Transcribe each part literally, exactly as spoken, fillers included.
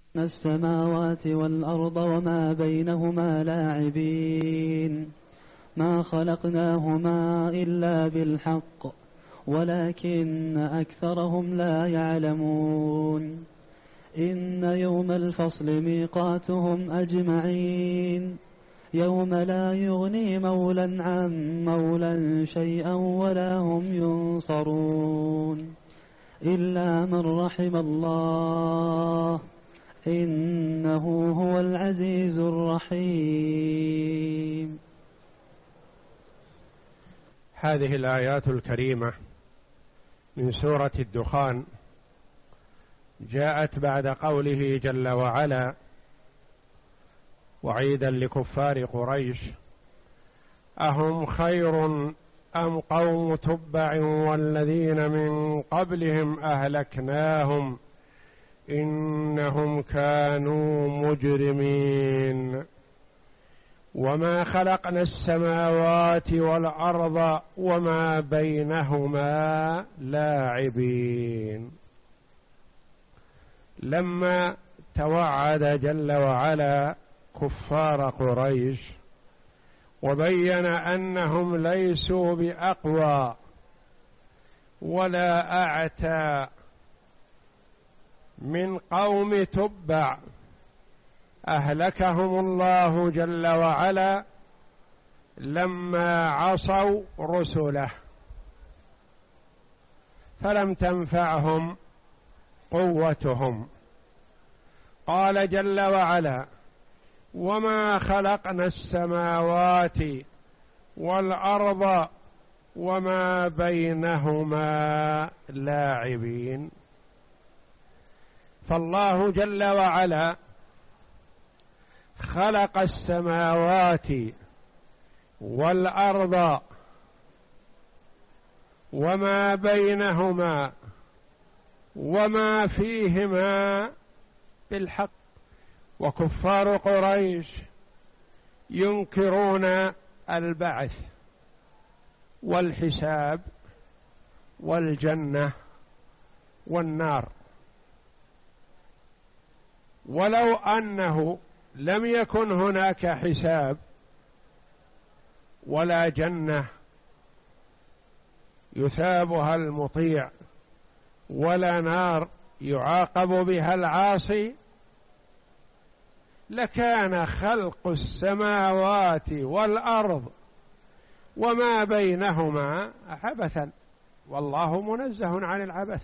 السماوات والأرض وما بينهما لاعبين ما خلقناهما إلا بالحق ولكن أكثرهم لا يعلمون إن يوم الفصل ميقاتهم أجمعين يوم لا يغني مولا عن مولا شيئا ولا هم ينصرون إلا من رحم الله إنه هو العزيز الرحيم. هذه الآيات الكريمة من سورة الدخان جاءت بعد قوله جل وعلا وعيدا لكفار قريش أهم خير أم قوم تبع والذين من قبلهم أهلكناهم إنهم كانوا مجرمين وما خلقنا السماوات والأرض وما بينهما لاعبين. لما توعد جل وعلا كفار قريش وبين أنهم ليسوا بأقوى ولا أعتى من قوم تبع أهلكهم الله جل وعلا لما عصوا رسله فلم تنفعهم قوتهم. قال جل وعلا وما خلقنا السماوات والأرض وما بينهما لاعبين. فالله جل وعلا خلق السماوات والأرض وما بينهما وما فيهما بالحق، وكفار قريش ينكرون البعث والحساب والجنة والنار، ولو أنه لم يكن هناك حساب ولا جنة يثابها المطيع ولا نار يعاقب بها العاصي لكان خلق السماوات والأرض وما بينهما عبثا، والله منزه عن العبث.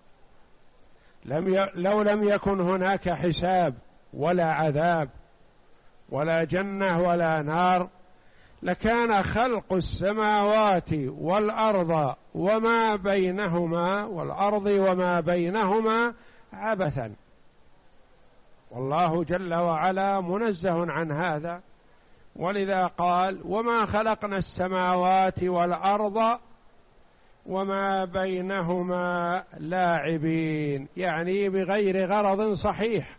لم ي... لو لم يكن هناك حساب ولا عذاب ولا جنة ولا نار لكان خلق السماوات والأرض وما بينهما والأرض وما بينهما عبثا، والله جل وعلا منزه عن هذا. ولذا قال وما خلقنا السماوات والأرض وما بينهما لاعبين، يعني بغير غرض صحيح.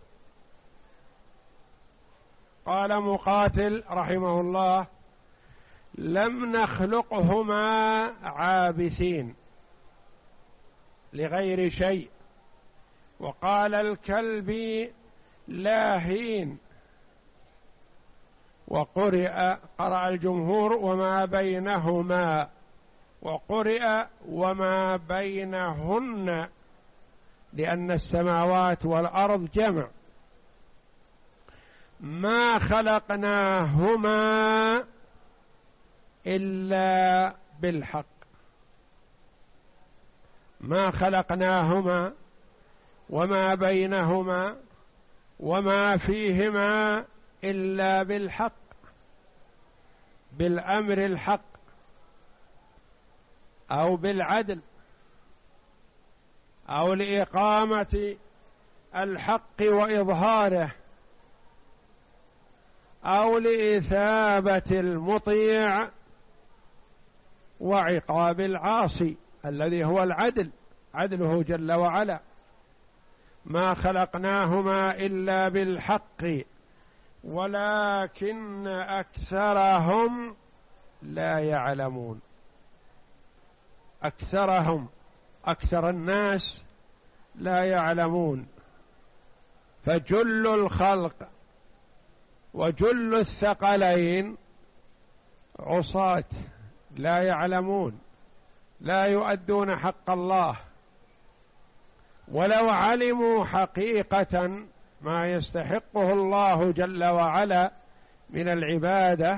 قال مقاتل رحمه الله لم نخلقهما عابثين لغير شيء. وقال الكلبي لاهين، وقرئ قرأ الجمهور وما بينهما، وقرئ وما بينهن، لأن السماوات والأرض جمع. ما خلقناهما إلا بالحق، ما خلقناهما وما بينهما وما فيهما إلا بالحق، بالأمر الحق أو بالعدل أو لإقامة الحق وإظهاره أو لإثابة المطيع وعقاب العاصي الذي هو العدل، عدله جل وعلا. ما خلقناهما إلا بالحق ولكن أكثرهم لا يعلمون. أكثرهم، أكثر الناس لا يعلمون. فجل الخلق وجل الثقلين عصاة لا يعلمون، لا يؤدون حق الله، ولو علموا حقيقة ما يستحقه الله جل وعلا من العبادة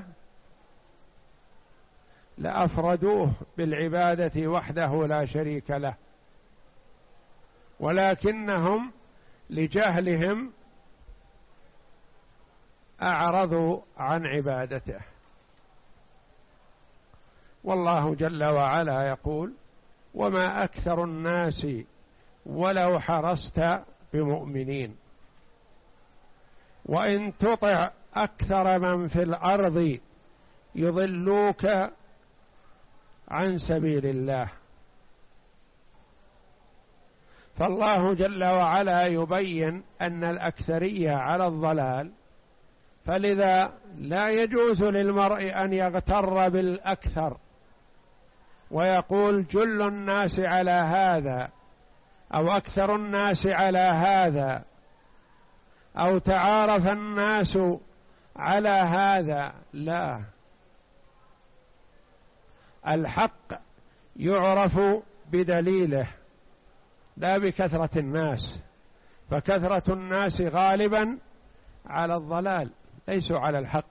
لأفردوه بالعبادة وحده لا شريك له، ولكنهم لجهلهم أعرضوا عن عبادته. والله جل وعلا يقول: وما أكثر الناس ولو حرصت بمؤمنين، وإن تطع أكثر من في الأرض يضلوك عن سبيل الله. فالله جل وعلا يبين أن الأكثرية على الضلال، فلذا لا يجوز للمرء أن يغتر بالأكثر ويقول جل الناس على هذا أو أكثر الناس على هذا أو تعارف الناس على هذا. لا، الحق يعرف بدليله لا بكثرة الناس، فكثرة الناس غالبا على الضلال ليسوا على الحق،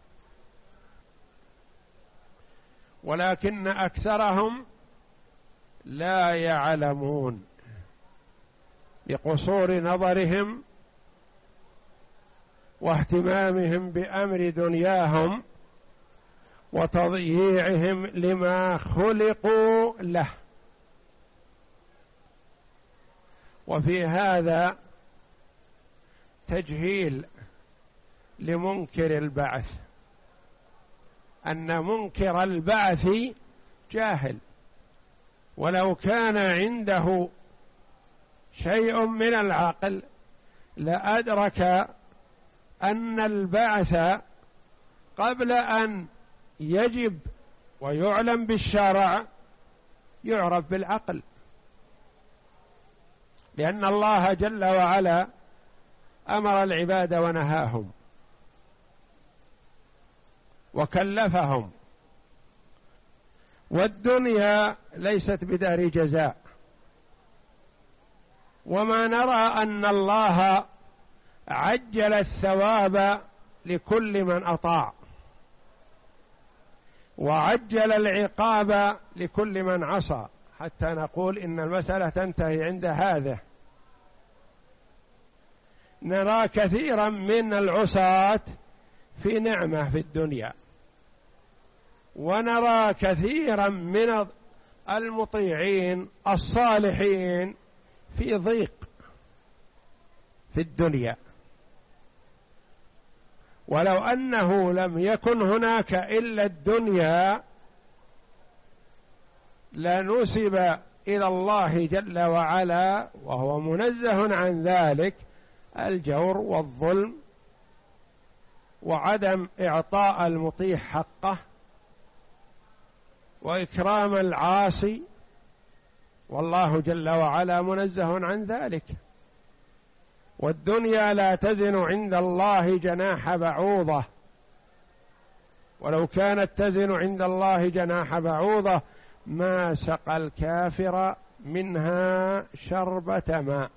ولكن أكثرهم لا يعلمون بقصور نظرهم واهتمامهم بأمر دنياهم وتضييعهم لما خلقوا له. وفي هذا تجهيل لمنكر البعث، أن منكر البعث جاهل، ولو كان عنده شيء من العقل لأدرك أن البعث قبل أن يجب ويعلم بالشرع يعرف بالعقل، لأن الله جل وعلا أمر العباد ونهاهم وكلفهم، والدنيا ليست بدار جزاء. وما نرى أن الله عجل الثواب لكل من أطاع وعجل العقاب لكل من عصى، حتى نقول إن المسألة تنتهي عند هذا. نرى كثيرا من العصاة في نعمة في الدنيا، ونرى كثيرا من المطيعين الصالحين في ضيق في الدنيا. ولو أنه لم يكن هناك إلا الدنيا لنسب إلى الله جل وعلا وهو منزه عن ذلك الجور والظلم وعدم إعطاء المطيع حقه وإكرام العاصي، والله جل وعلا منزه عن ذلك. والدنيا لا تزن عند الله جناح بعوضة، ولو كانت تزن عند الله جناح بعوضة ما سقى الكافر منها شربة ماء،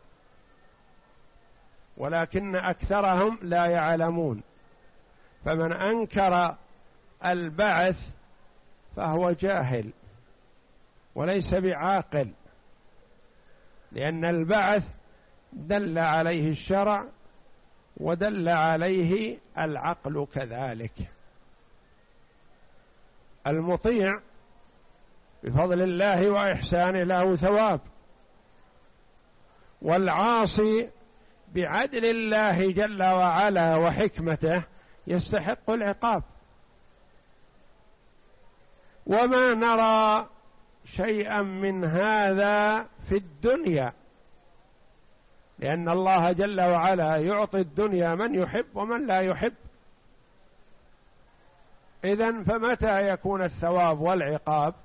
ولكن أكثرهم لا يعلمون. فمن أنكر البعث فهو جاهل وليس بعاقل، لأن البعث دل عليه الشرع ودل عليه العقل كذلك. المطيع بفضل الله وإحسانه له ثواب، والعاصي بعدل الله جل وعلا وحكمته يستحق العقاب. وما نرى شيئا من هذا في الدنيا، لأن الله جل وعلا يعطي الدنيا من يحب ومن لا يحب. إذن فمتى يكون الثواب والعقاب؟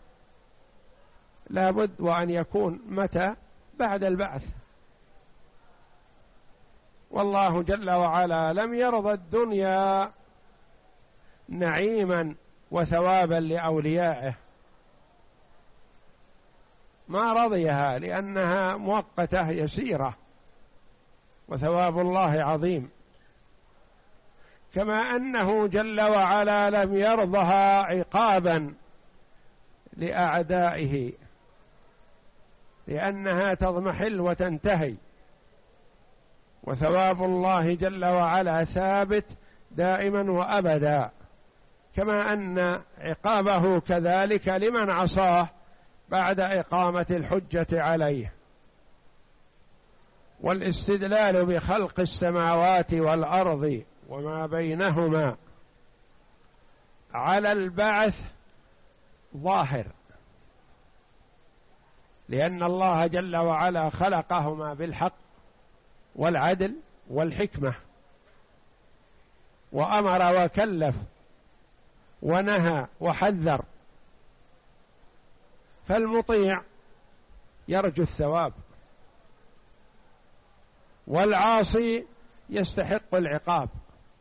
لابد وأن يكون متى؟ بعد البعث. والله جل وعلا لم يرض الدنيا نعيما وثوابا لأوليائه، ما رضيها لأنها مؤقتة يسيرة، وثواب الله عظيم. كما أنه جل وعلا لم يرضها عقابا لأعدائه، لأنها تضمحل وتنتهي، وثواب الله جل وعلا ثابت دائما وأبدا. كما أن عقابه كذلك لمن عصاه بعد إقامة الحجة عليه. والاستدلال بخلق السماوات والأرض وما بينهما على البعث ظاهر، لأن الله جل وعلا خلقهما بالحق والعدل والحكمة، وأمر وكلف ونهى وحذر، فالمطيع يرجو الثواب، والعاصي يستحق العقاب.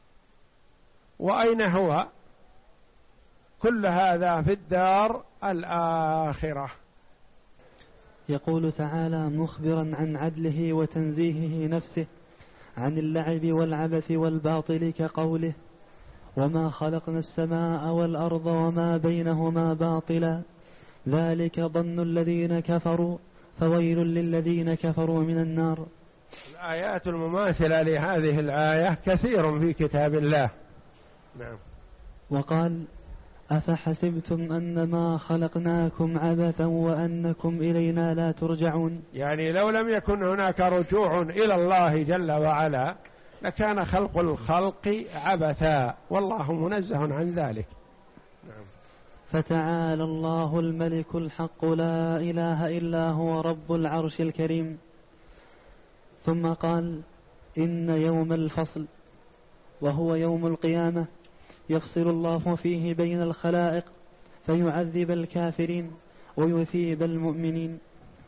وأين هو؟ كل هذا في الدار الآخرة. يقول تعالى مخبرا عن عدله وتنزيهه نفسه عن اللعب والعبث والباطل كقوله: وما خلقنا السماء والأرض وما بينهما باطلا ذلك ظن الذين كفروا فويل للذين كفروا من النار. الآيات المماثلة لهذه الآية كثير في كتاب الله. نعم. وقال: أفحسبتم أنما خلقناكم عبثا وأنكم إلينا لا ترجعون. يعني لو لم يكن هناك رجوع إلى الله جل وعلا لكان خلق الخلق عبثا، والله منزه عن ذلك. نعم. فتعالى الله الملك الحق لا إله إلا هو رب العرش الكريم. ثم قال: إن يوم الفصل وهو يوم القيامة يفصل الله فيه بين الخلائق فيعذب الكافرين ويثيب المؤمنين.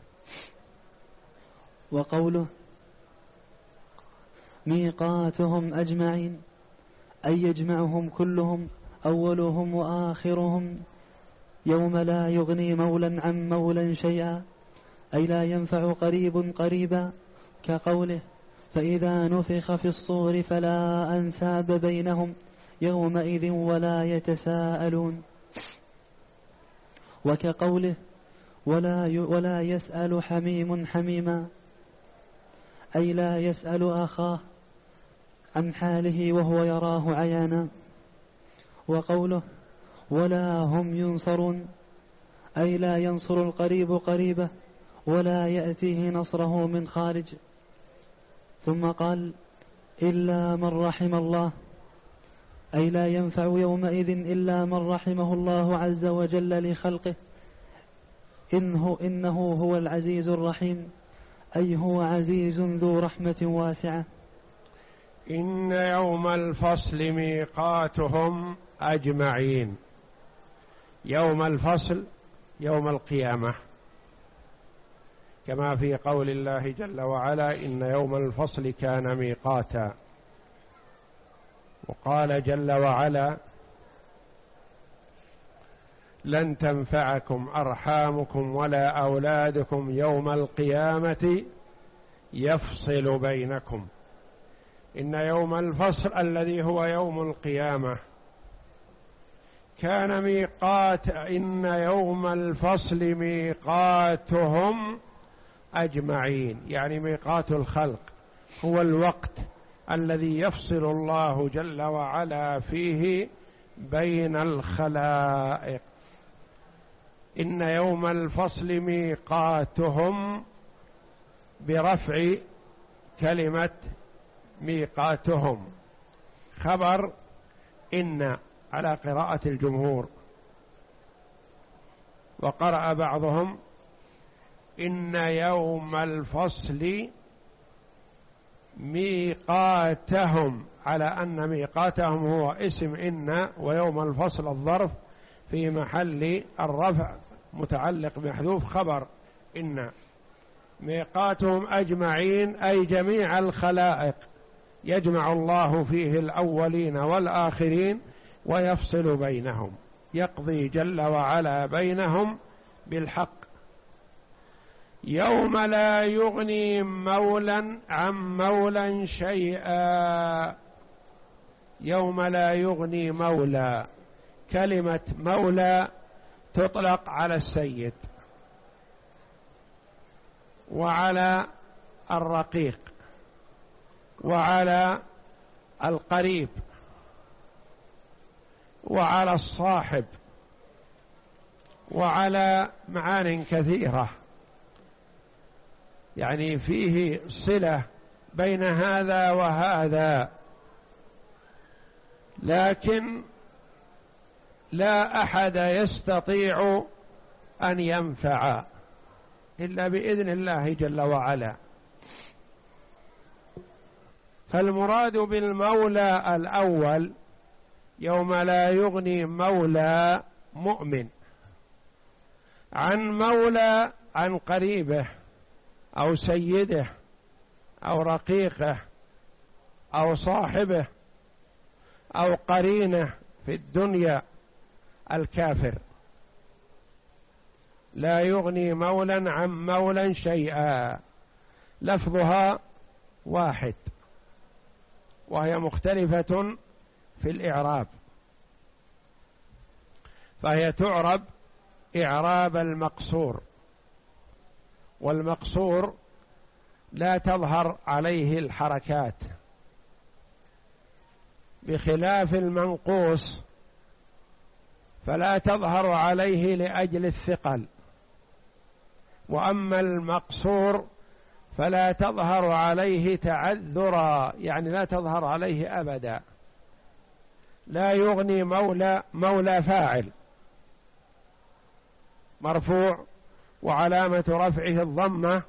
وقوله: ميقاتهم أجمعين أي يجمعهم كلهم أولهم وآخرهم يوم لا يغني مولا عن مولا شيئا أي لا ينفع قريب قريبا، كقوله: فإذا نفخ في الصور فلا أنساب بينهم يومئذ ولا يتساءلون. وكقوله: ولا, ولا يسأل حميم حميما أي لا يسأل أخاه عن حاله وهو يراه عيانا. وقوله: ولا هم ينصرون أي لا ينصر القريب قريبه ولا يأتيه نصره من خارج. ثم قال: إلا من رحم الله أي لا ينفع يومئذ إلا من رحمه الله عز وجل لخلقه، إنه, إنه هو العزيز الرحيم أي هو عزيز ذو رحمة واسعة. إن يوم الفصل ميقاتهم أجمعين. يوم الفصل يوم القيامة، كما في قول الله جل وعلا: إن يوم الفصل كان ميقاتا. وقال جل وعلا: لن تنفعكم أرحامكم ولا أولادكم يوم القيامة يفصل بينكم. إن يوم الفصل الذي هو يوم القيامة كان ميقات، إن يوم الفصل ميقاتهم أجمعين، يعني ميقات الخلق هو الوقت الذي يفصل الله جل وعلا فيه بين الخلائق. إن يوم الفصل ميقاتهم برفع كلمة ميقاتهم، خبر إن على قراءة الجمهور. وقرأ بعضهم: إن يوم الفصل ميقاتهم، على أن ميقاتهم هو اسم إن، ويوم الفصل الظرف في محل الرفع متعلق محذوف خبر إن. ميقاتهم أجمعين أي جميع الخلائق يجمع الله فيه الأولين والآخرين ويفصل بينهم، يقضي جل وعلا بينهم بالحق. يوم لا يغني مولا عن مولا شيئا. يوم لا يغني مولى، كلمة مولى تطلق على السيد وعلى الرقيق وعلى القريب وعلى الصاحب وعلى معان كثيرة، يعني فيه صلة بين هذا وهذا، لكن لا أحد يستطيع أن ينفع إلا بإذن الله جل وعلا. فالمراد بالمولى الأول يوم لا يغني مولى مؤمن عن مولى عن قريبه أو سيده أو رقيقه أو صاحبه أو قرينه في الدنيا الكافر. لا يغني مولا عن مولا شيئا، لفظها واحد وهي مختلفة في الإعراب، فهي تعرب إعراب المقصور، والمقصور لا تظهر عليه الحركات بخلاف المنقوص فلا تظهر عليه لأجل الثقل، وأما المقصور فلا تظهر عليه تعذرا، يعني لا تظهر عليه أبدا. لا يغني مولى، مولى فاعل مرفوع وعلامة رفعه الضمة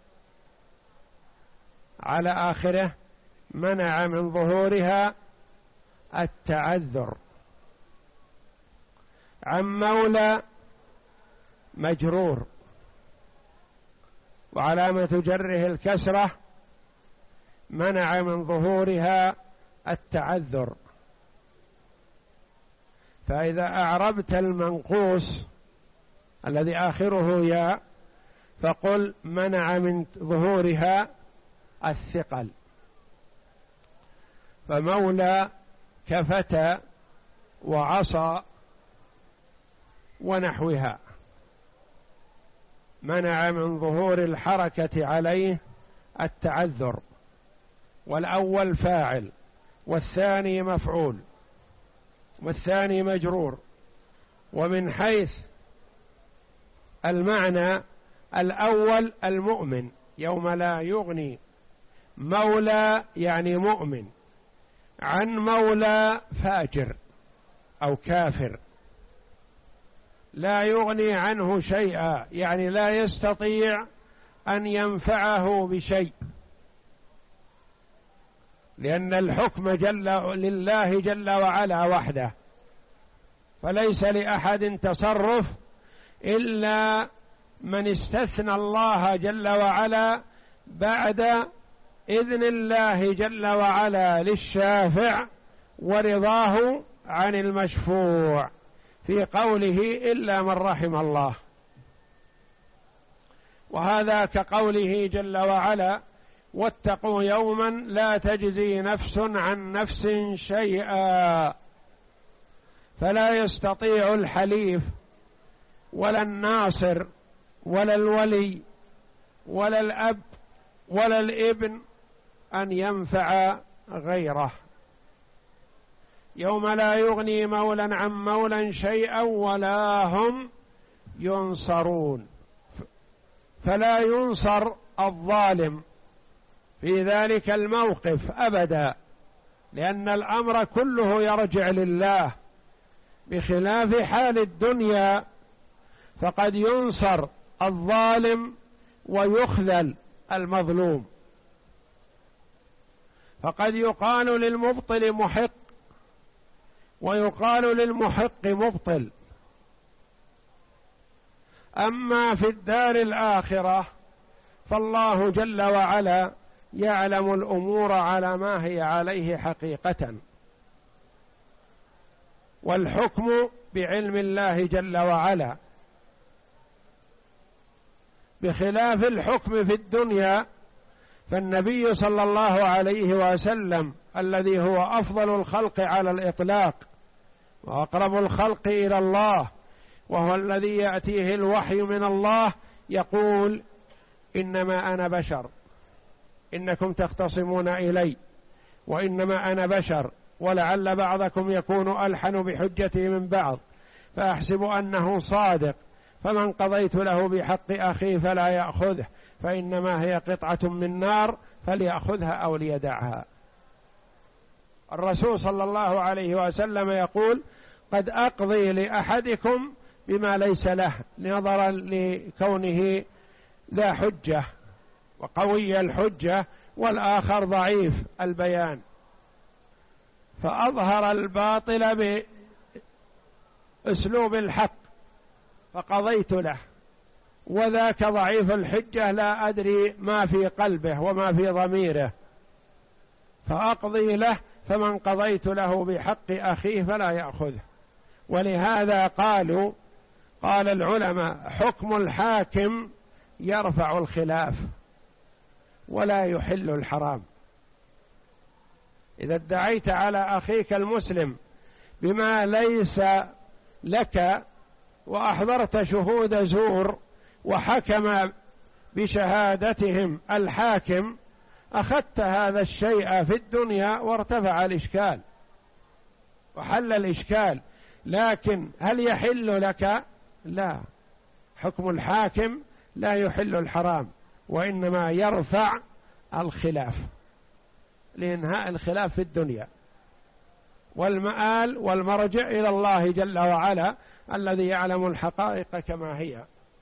على آخره، منع من ظهورها التعذر. عن مولى مجرور وعلامة جره الكسرة، منع من ظهورها التعذر. فإذا أعربت المنقوص الذي آخره ياء فقل منع من ظهورها الثقل. فمولى كفتى وعصى ونحوها، منع من ظهور الحركة عليه التعذر، والأول فاعل والثاني مفعول والثاني مجرور. ومن حيث المعنى الأول المؤمن، يوم لا يغني مولى يعني مؤمن عن مولى فاجر أو كافر، لا يغني عنه شيئا، يعني لا يستطيع أن ينفعه بشيء، لأن الحكم جل لله جل وعلا وحده، فليس لأحد تصرف إلا من استثنى الله جل وعلا بعد إذن الله جل وعلا للشافع ورضاه عن المشفوع في قوله إلا من رحم الله. وهذا كقوله جل وعلا واتقوا يوما لا تجزي نفس عن نفس شيئا، فلا يستطيع الحليف ولا الناصر ولا الولي ولا الأب ولا الابن أن ينفع غيره. يوم لا يغني مولا عن مولا شيئا ولا هم ينصرون، فلا ينصر الظالم في ذلك الموقف أبدا، لأن الأمر كله يرجع لله، بخلاف حال الدنيا فقد ينصر الظالم ويخذل المظلوم. فقد يقال للمبطل محق ويقال للمحق مبطل. أما في الدار الآخرة فالله جل وعلا يعلم الأمور على ما هي عليه حقيقة، والحكم بعلم الله جل وعلا، بخلاف الحكم في الدنيا. فالنبي صلى الله عليه وسلم الذي هو أفضل الخلق على الإطلاق وأقرب الخلق إلى الله، وهو الذي يأتيه الوحي من الله، يقول: إنما أنا بشر، إنكم تختصمون إلي، وإنما أنا بشر، ولعل بعضكم يكون ألحن بحجته من بعض، فأحسب أنه صادق، فمن قضيت له بحق أخيه فلا يأخذه، فإنما هي قطعة من نار فليأخذها أو ليدعها. الرسول صلى الله عليه وسلم يقول: قد أقضي لأحدكم بما ليس له، نظرا لكونه ذا حجة وقوي الحجة، والآخر ضعيف البيان، فأظهر الباطل بأسلوب الحق فقضيت له، وذاك ضعيف الحجة لا أدري ما في قلبه وما في ضميره، فأقضي له، فمن قضيت له بحق أخيه فلا يأخذه. ولهذا قالوا قال العلماء: حكم الحاكم يرفع الخلاف ولا يحل الحرام. إذا ادعيت على أخيك المسلم بما ليس لك وأحضرت شهود زور وحكم بشهادتهم الحاكم، أخذت هذا الشيء في الدنيا وارتفع الإشكال وحل الإشكال. لكن هل يحل لك؟ لا، حكم الحاكم لا يحل الحرام، وإنما يرفع الخلاف لإنهاء الخلاف في الدنيا، والمآل والمرجع إلى الله جل وعلا الذي يعلم الحقائق كما هي.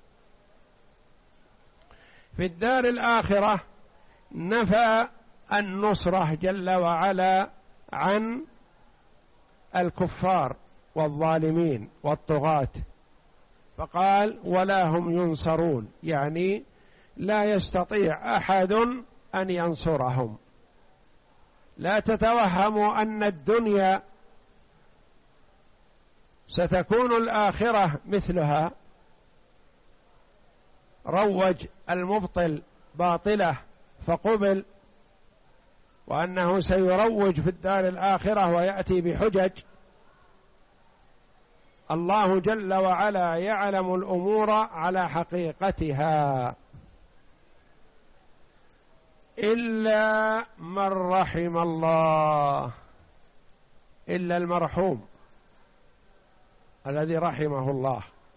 في الدار الآخرة نفى النصرة جل وعلا عن الكفار والظالمين والطغاة، فقال: ولا هم ينصرون، يعني لا يستطيع أحد أن ينصرهم. لا تتوهموا أن الدنيا ستكون الآخرة مثلها. روج المبطل باطله فقبل، وأنه سيروج في الدار الآخرة ويأتي بحجج. الله جل وعلا يعلم الأمور على حقيقتها، إلا من رحم الله، إلا المرحوم الذي رحمه الله.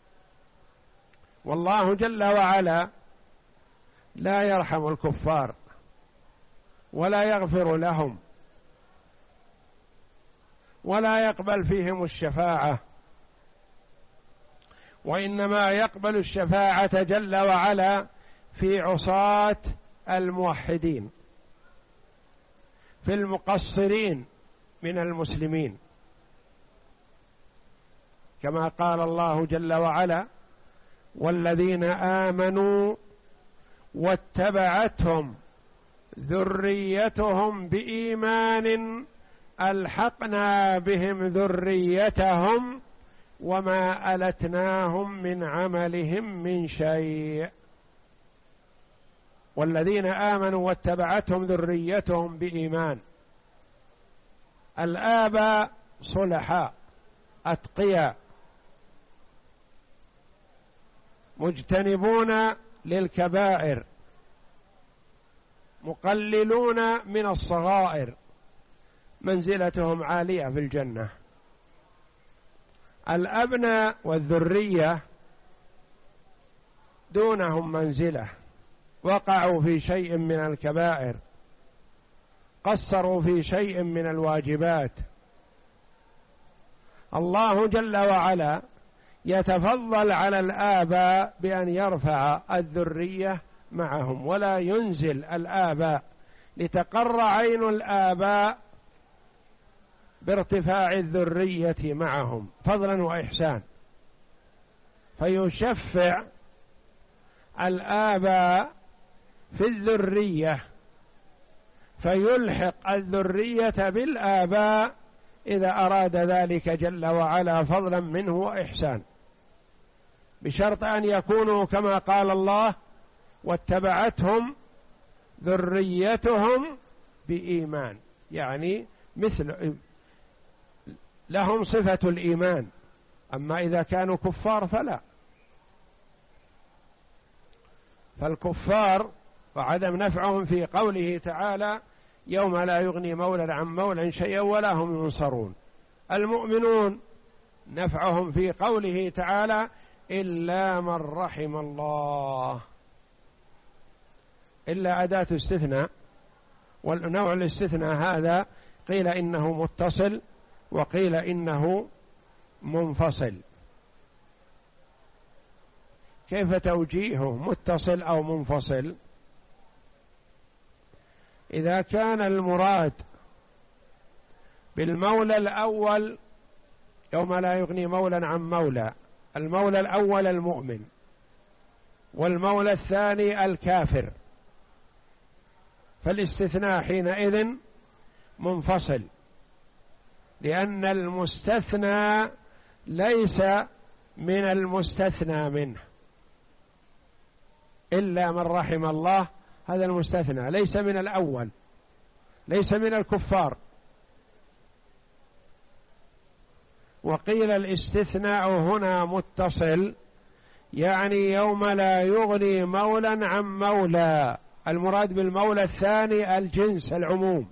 والله جل وعلا لا يرحم الكفار ولا يغفر لهم ولا يقبل فيهم الشفاعة، وإنما يقبل الشفاعة جل وعلا في عصاة الموحدين، في المقصرين من المسلمين، كما قال الله جل وعلا: والذين آمنوا واتبعتهم ذريتهم بإيمان ألحقنا بهم ذريتهم وما ألتناهم من عملهم من شيء. والذين آمنوا واتبعتهم ذريتهم بإيمان، الآباء صلحاء أتقياء مجتنبون للكبائر مقللون من الصغائر، منزلتهم عالية في الجنة. الأبناء والذرية دونهم منزلة، وقعوا في شيء من الكبائر، قصروا في شيء من الواجبات. الله جل وعلا يتفضل على الآباء بأن يرفع الذرية معهم ولا ينزل الآباء، لتقر عين الآباء بارتفاع الذرية معهم فضلا وإحسان، فيشفع الآباء في الذرية فيلحق الذرية بالآباء إذا أراد ذلك جل وعلا فضلا منه وإحسان، بشرط أن يكونوا كما قال الله: واتبعتهم ذريتهم بإيمان، يعني مثل لهم صفة الإيمان. أما إذا كانوا كفار فلا، فالكفار وعدم نفعهم في قوله تعالى: يوم لا يغني مولى عن مولى شيئا ولا هم ينصرون. المؤمنون نفعهم في قوله تعالى: إلا من رحم الله، إلا أداة استثناء، والنوع الاستثناء هذا قيل إنه متصل وقيل إنه منفصل. كيف توجيهه متصل أو منفصل؟ إذا كان المراد بالمولى الأول يوم لا يغني مولى عن مولى، المولى الأول المؤمن، والمولى الثاني الكافر، فالاستثناء حينئذ منفصل، لأن المستثنى ليس من المستثنى منه. إلا من رحم الله، هذا المستثنى ليس من الأول، ليس من الكفار. وقيل الاستثناء هنا متصل، يعني يوم لا يغني مولى عن مولى، المراد بالمولى الثاني الجنس العموم،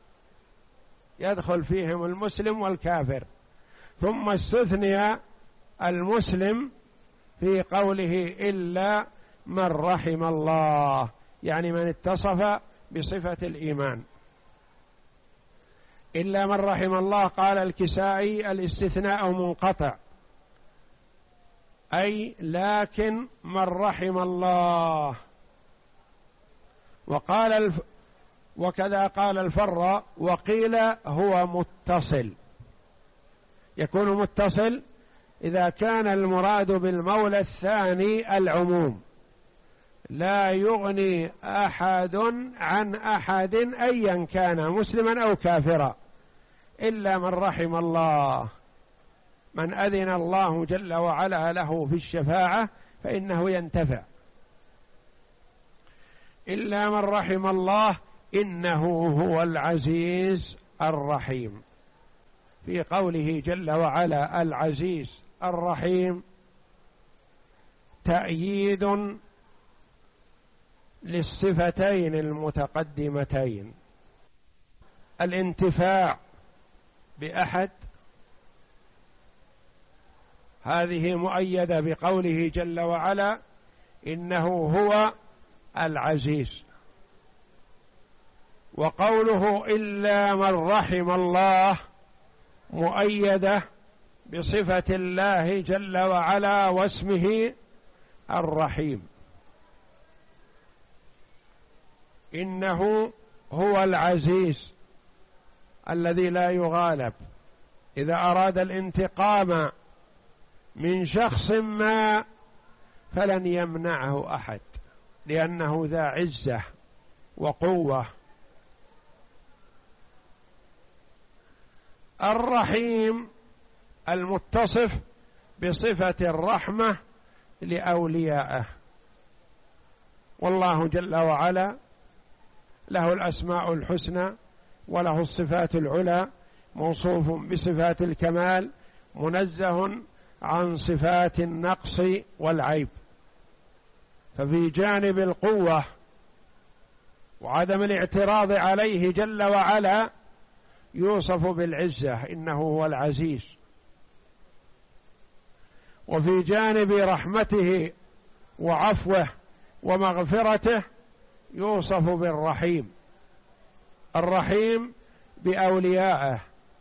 يدخل فيهم المسلم والكافر. ثم استثني المسلم في قوله: إلا من رحم الله، يعني من اتصف بصفة الإيمان. إلا من رحم الله، قال الكسائي: الاستثناء منقطع، أي لكن من رحم الله. وقال الف... وكذا قال الفر، وقيل هو متصل. يكون متصل إذا كان المراد بالمولى الثاني العموم، لا يغني أحد عن أحد أيا كان مسلما أو كافرا، إلا من رحم الله، من أذن الله جل وعلا له في الشفاعة فإنه ينتفع. إلا من رحم الله إنه هو العزيز الرحيم، في قوله جل وعلا العزيز الرحيم تأييد للصفتين المتقدمتين: الانتفاع بأحد، هذه مؤيدة بقوله جل وعلا إنه هو العزيز. وقوله إلا من رحم الله مؤيدة بصفة الله جل وعلا واسمه الرحيم، إنه هو العزيز الذي لا يغالب، إذا أراد الانتقام من شخص ما فلن يمنعه أحد، لأنه ذا عزة وقوة. الرحيم المتصف بصفة الرحمة لأوليائه، والله جل وعلا له الأسماء الحسنى وله الصفات العلى، موصوف بصفات الكمال، منزه عن صفات النقص والعيب. ففي جانب القوة وعدم الاعتراض عليه جل وعلا يوصف بالعزة، إنه هو العزيز. وفي جانب رحمته وعفوه ومغفرته يوصف بالرحيم، الرحيم بأوليائه.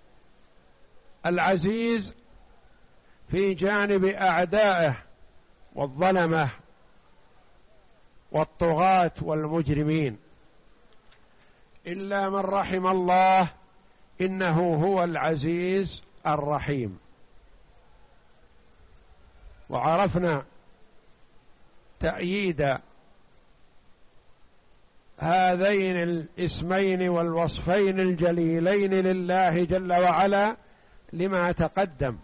العزيز في جانب أعدائه والظلمة والطغاة والمجرمين. إلا من رحم الله إنه هو العزيز الرحيم. وعرفنا تأييد هذين الاسمين والوصفين الجليلين لله جل وعلا لما تقدم،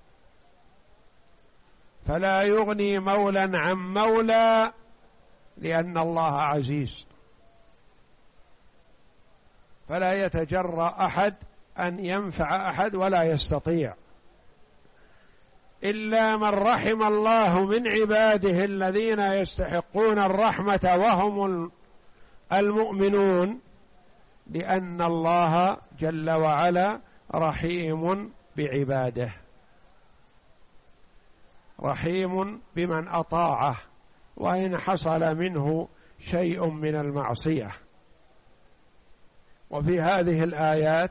فلا يغني مولا عن مولى لأن الله عزيز، فلا يتجرأ أحد أن ينفع أحد ولا يستطيع إلا من رحم الله من عباده الذين يستحقون الرحمة وهم المؤمنون، لأن الله جل وعلا رحيم بعباده، رحيم بمن أطاعه وإن حصل منه شيء من المعصية. وفي هذه الآيات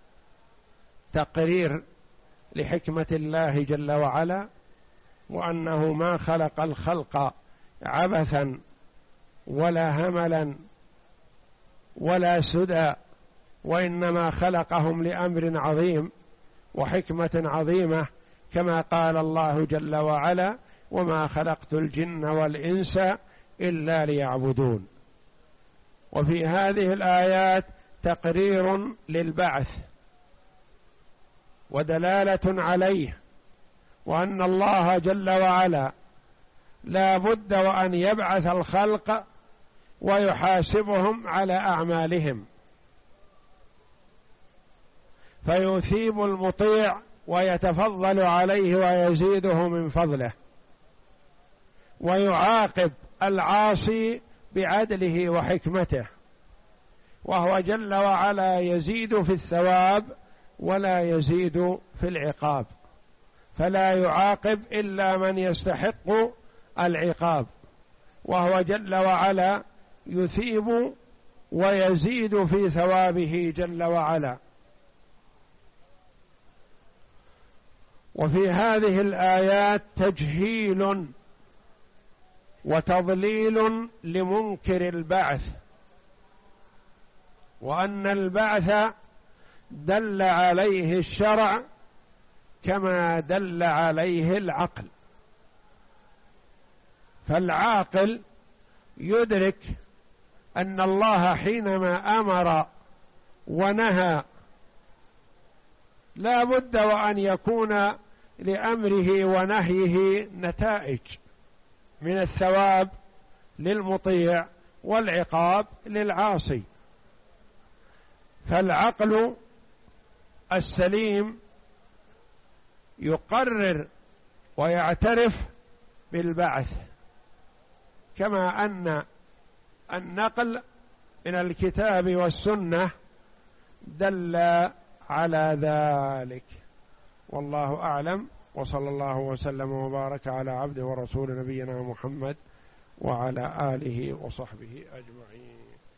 تقرير لحكمة الله جل وعلا، وأنه ما خلق الخلق عبثا ولا هملا ولا سدى، وإنما خلقهم لأمر عظيم وحكمة عظيمة، كما قال الله جل وعلا: وما خلقت الجن والإنس إلا ليعبدون. وفي هذه الآيات تقرير للبعث ودلالة عليه، وأن الله جل وعلا لا بد وأن يبعث الخلق ويحاسبهم على أعمالهم، فيثيب المطيع ويتفضل عليه ويزيده من فضله، ويعاقب العاصي بعدله وحكمته، وهو جل وعلا يزيد في الثواب ولا يزيد في العقاب، فلا يعاقب إلا من يستحق العقاب، وهو جل وعلا يثيب ويزيد في ثوابه جل وعلا. وفي هذه الآيات تجهيل وتضليل لمنكر البعث، وأن البعث دل عليه الشرع كما دل عليه العقل، فالعاقل يدرك أن الله حينما أمر ونهى لا بد وأن يكون لأمره ونهيه نتائج من الثواب للمطيع والعقاب للعاصي، فالعقل السليم يقرر ويعترف بالبعث، كما أن النقل من الكتاب والسنة دل على ذلك. والله أعلم، وصلى الله وسلم وبارك على عبده ورسول نبينا محمد وعلى آله وصحبه أجمعين.